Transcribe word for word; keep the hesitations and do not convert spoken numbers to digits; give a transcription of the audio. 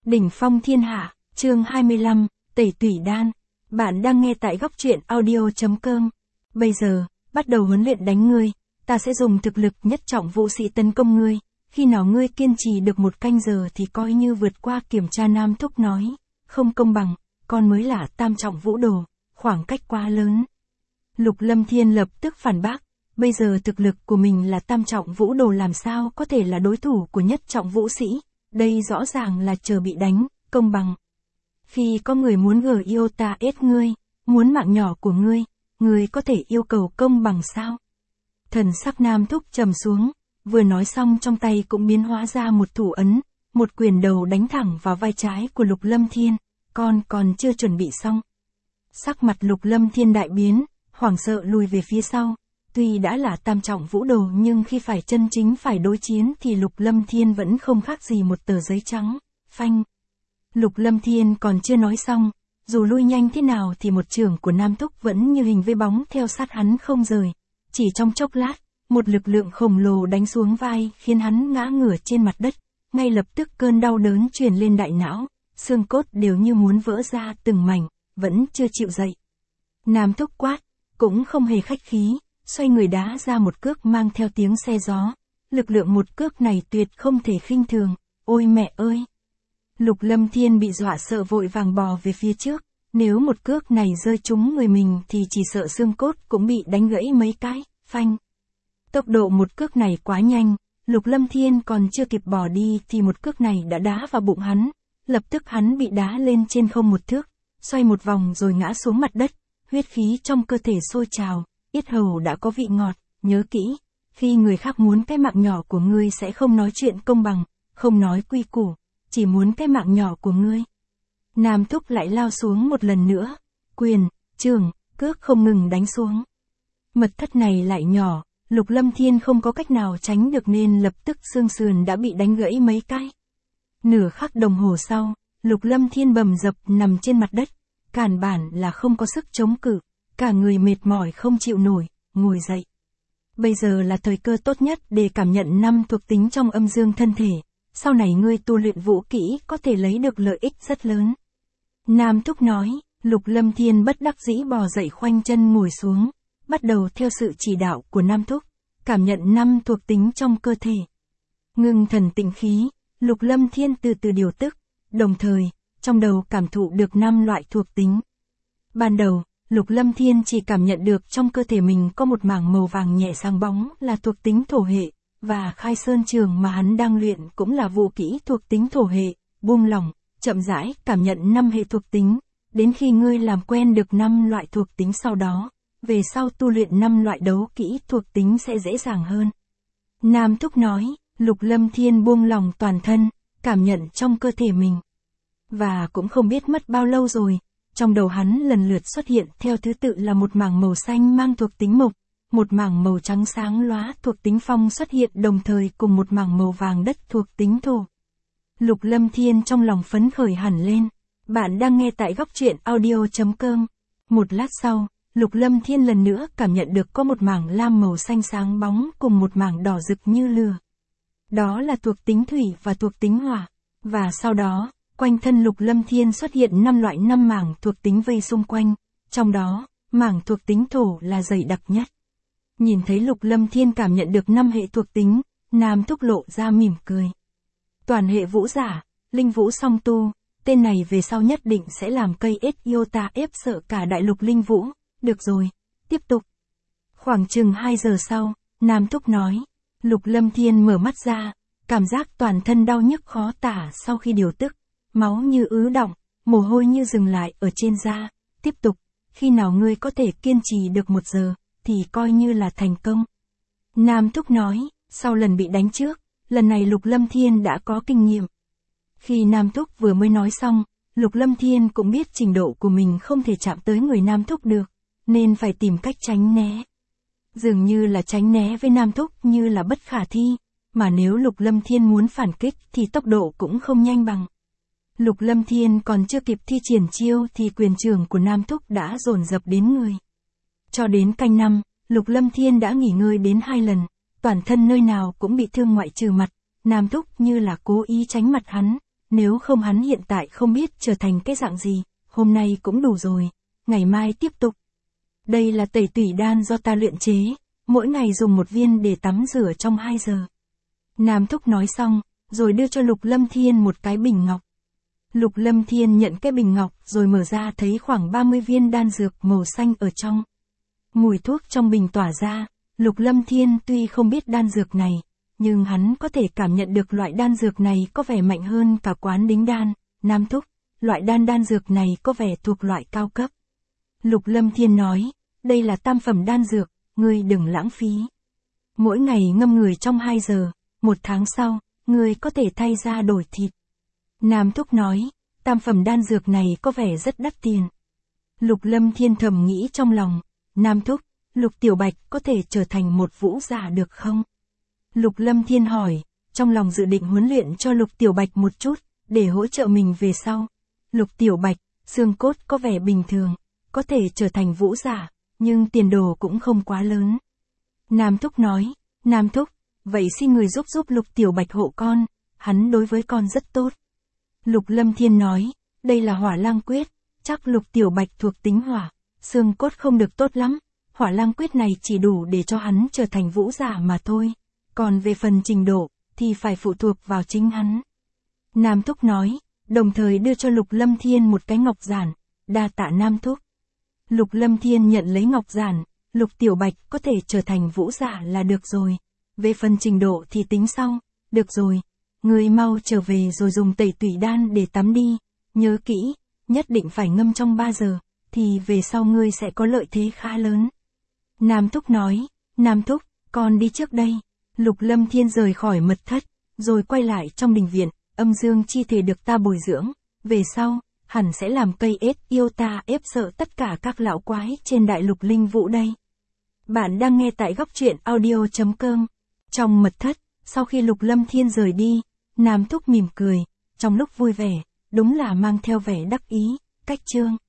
Đỉnh phong thiên hạ, chương hai mươi lăm, tẩy tủy đan. Bạn đang nghe tại góc truyện audio chấm com. Bây giờ, bắt đầu huấn luyện đánh ngươi, ta sẽ dùng thực lực nhất trọng vũ sĩ tấn công ngươi. Khi nào ngươi kiên trì được một canh giờ thì coi như vượt qua kiểm tra. Nam Thúc nói, không công bằng, con mới là tam trọng vũ đồ, khoảng cách quá lớn. Lục Lâm Thiên lập tức phản bác, bây giờ thực lực của mình là tam trọng vũ đồ làm sao có thể là đối thủ của nhất trọng vũ sĩ, đây rõ ràng là chờ bị đánh, công bằng. Khi có người muốn gờ yêu ta ết ngươi, muốn mạng nhỏ của ngươi, ngươi có thể yêu cầu công bằng sao? Thần sắc Nam Thúc trầm xuống, vừa nói xong trong tay cũng biến hóa ra một thủ ấn, một quyền đầu đánh thẳng vào vai trái của Lục Lâm Thiên, con còn chưa chuẩn bị xong. Sắc mặt Lục Lâm Thiên đại biến, hoảng sợ lùi về phía sau. Tuy đã là tam trọng vũ đồ nhưng khi phải chân chính phải đối chiến thì Lục Lâm Thiên vẫn không khác gì một tờ giấy trắng, phanh. Lục Lâm Thiên còn chưa nói xong, dù lui nhanh thế nào thì một chưởng của Nam Thúc vẫn như hình với bóng theo sát hắn không rời. Chỉ trong chốc lát, một lực lượng khổng lồ đánh xuống vai khiến hắn ngã ngửa trên mặt đất, ngay lập tức cơn đau đớn truyền lên đại não, xương cốt đều như muốn vỡ ra từng mảnh, vẫn chưa chịu dậy. Nam Thúc quát, cũng không hề khách khí, xoay người đá ra một cước mang theo tiếng xe gió. Lực lượng một cước này tuyệt không thể khinh thường, ôi mẹ ơi! Lục Lâm Thiên bị dọa sợ vội vàng bò về phía trước, nếu một cước này rơi trúng người mình thì chỉ sợ xương cốt cũng bị đánh gãy mấy cái, phanh. Tốc độ một cước này quá nhanh, Lục Lâm Thiên còn chưa kịp bỏ đi thì một cước này đã đá vào bụng hắn, lập tức hắn bị đá lên trên không một thước, xoay một vòng rồi ngã xuống mặt đất, huyết khí trong cơ thể sôi trào, yết hầu đã có vị ngọt, nhớ kỹ, khi người khác muốn cái mạng nhỏ của ngươi sẽ không nói chuyện công bằng, không nói quy củ, chỉ muốn cái mạng nhỏ của ngươi. Nam Thúc lại lao xuống một lần nữa, quyền, chưởng, cước không ngừng đánh xuống. Mật thất này lại nhỏ, Lục Lâm Thiên không có cách nào tránh được nên lập tức xương sườn đã bị đánh gãy mấy cái. Nửa khắc đồng hồ sau, Lục Lâm Thiên bầm dập nằm trên mặt đất, càn bản là không có sức chống cự, cả người mệt mỏi không chịu nổi, ngồi dậy. Bây giờ là thời cơ tốt nhất để cảm nhận năm thuộc tính trong âm dương thân thể, sau này ngươi tu luyện vũ kỹ có thể lấy được lợi ích rất lớn. Nam Thúc nói, Lục Lâm Thiên bất đắc dĩ bò dậy khoanh chân ngồi xuống, bắt đầu theo sự chỉ đạo của Nam Thúc, cảm nhận năm thuộc tính trong cơ thể. Ngưng thần tĩnh khí, Lục Lâm Thiên từ từ điều tức, đồng thời, trong đầu cảm thụ được năm loại thuộc tính. Ban đầu, Lục Lâm Thiên chỉ cảm nhận được trong cơ thể mình có một mảng màu vàng nhẹ sáng bóng là thuộc tính thổ hệ, và khai sơn trường mà hắn đang luyện cũng là vũ kỹ thuộc tính thổ hệ, buông lỏng, chậm rãi cảm nhận năm hệ thuộc tính, đến khi ngươi làm quen được năm loại thuộc tính sau đó, về sau tu luyện năm loại đấu kỹ thuộc tính sẽ dễ dàng hơn. Nam Thúc nói, Lục Lâm Thiên buông lỏng toàn thân, cảm nhận trong cơ thể mình. Và cũng không biết mất bao lâu rồi, trong đầu hắn lần lượt xuất hiện theo thứ tự là một mảng màu xanh mang thuộc tính mộc, một mảng màu trắng sáng lóa thuộc tính phong xuất hiện đồng thời cùng một mảng màu vàng đất thuộc tính thổ. Lục Lâm Thiên trong lòng phấn khởi hẳn lên. Bạn đang nghe tại góc truyện audio chấm com. Một lát sau, Lục Lâm Thiên lần nữa cảm nhận được có một mảng lam màu xanh sáng bóng cùng một mảng đỏ rực như lửa. Đó là thuộc tính thủy và thuộc tính hỏa. Và sau đó, quanh thân Lục Lâm Thiên xuất hiện năm loại năm mảng thuộc tính vây xung quanh, trong đó, mảng thuộc tính thổ là dày đặc nhất. Nhìn thấy Lục Lâm Thiên cảm nhận được năm hệ thuộc tính, Nam Thúc lộ ra mỉm cười. Toàn hệ vũ giả, linh vũ song tu, tên này về sau nhất định sẽ làm cây ết yêu ta ép sợ cả đại lục linh vũ, được rồi, tiếp tục. Khoảng chừng hai giờ sau, Nam Thúc nói, Lục Lâm Thiên mở mắt ra, cảm giác toàn thân đau nhức khó tả sau khi điều tức, máu như ứ đọng, mồ hôi như dừng lại ở trên da, tiếp tục, khi nào ngươi có thể kiên trì được một giờ, thì coi như là thành công. Nam Thúc nói, sau lần bị đánh trước, lần này Lục Lâm Thiên đã có kinh nghiệm. Khi Nam Thúc vừa mới nói xong, Lục Lâm Thiên cũng biết trình độ của mình không thể chạm tới người Nam Thúc được, nên phải tìm cách tránh né. Dường như là tránh né với Nam Thúc như là bất khả thi, mà nếu Lục Lâm Thiên muốn phản kích thì tốc độ cũng không nhanh bằng. Lục Lâm Thiên còn chưa kịp thi triển chiêu thì quyền trường của Nam Thúc đã dồn dập đến người. Cho đến canh năm, Lục Lâm Thiên đã nghỉ ngơi đến hai lần, toàn thân nơi nào cũng bị thương ngoại trừ mặt, Nam Thúc như là cố ý tránh mặt hắn, nếu không hắn hiện tại không biết trở thành cái dạng gì, hôm nay cũng đủ rồi, ngày mai tiếp tục. Đây là tẩy tủy đan do ta luyện chế, mỗi ngày dùng một viên để tắm rửa trong hai giờ. Nam Thúc nói xong, rồi đưa cho Lục Lâm Thiên một cái bình ngọc. Lục Lâm Thiên nhận cái bình ngọc rồi mở ra thấy khoảng ba mươi viên đan dược màu xanh ở trong. Mùi thuốc trong bình tỏa ra, Lục Lâm Thiên tuy không biết đan dược này, nhưng hắn có thể cảm nhận được loại đan dược này có vẻ mạnh hơn cả Quán Đính đan. Nam Thúc, loại đan đan dược này có vẻ thuộc loại cao cấp. Lục Lâm Thiên nói, đây là tam phẩm đan dược, ngươi đừng lãng phí. Mỗi ngày ngâm người trong hai giờ, một tháng sau, ngươi có thể thay da đổi thịt. Nam Thúc nói, tam phẩm đan dược này có vẻ rất đắt tiền. Lục Lâm Thiên thầm nghĩ trong lòng, Nam Thúc, Lục Tiểu Bạch có thể trở thành một vũ giả được không? Lục Lâm Thiên hỏi, trong lòng dự định huấn luyện cho Lục Tiểu Bạch một chút, để hỗ trợ mình về sau. Lục Tiểu Bạch, xương cốt có vẻ bình thường, có thể trở thành vũ giả, nhưng tiền đồ cũng không quá lớn. Nam Thúc nói, Nam Thúc, vậy xin người giúp giúp Lục Tiểu Bạch hộ con, hắn đối với con rất tốt. Lục Lâm Thiên nói, đây là Hỏa Lang Quyết, chắc Lục Tiểu Bạch thuộc tính hỏa, xương cốt không được tốt lắm, Hỏa Lang Quyết này chỉ đủ để cho hắn trở thành vũ giả mà thôi, còn về phần trình độ, thì phải phụ thuộc vào chính hắn. Nam Thúc nói, đồng thời đưa cho Lục Lâm Thiên một cái ngọc giản, đa tạ Nam Thúc. Lục Lâm Thiên nhận lấy ngọc giản, Lục Tiểu Bạch có thể trở thành vũ giả là được rồi, về phần trình độ thì tính sau, được rồi, ngươi mau trở về rồi dùng tẩy tủy đan để tắm đi, nhớ kỹ, nhất định phải ngâm trong ba giờ, thì về sau ngươi sẽ có lợi thế khá lớn. Nam Thúc nói, Nam Thúc, con đi trước đây. Lục Lâm Thiên rời khỏi mật thất, rồi quay lại trong đình viện, âm dương chi thể được ta bồi dưỡng, về sau, hẳn sẽ làm cây ết yêu ta ép sợ tất cả các lão quái trên đại lục linh vũ đây. Bạn đang nghe tại góc truyện audio chấm com. Trong mật thất, sau khi Lục Lâm Thiên rời đi, Nam Thúc mỉm cười, trong lúc vui vẻ, đúng là mang theo vẻ đắc ý, cách chương.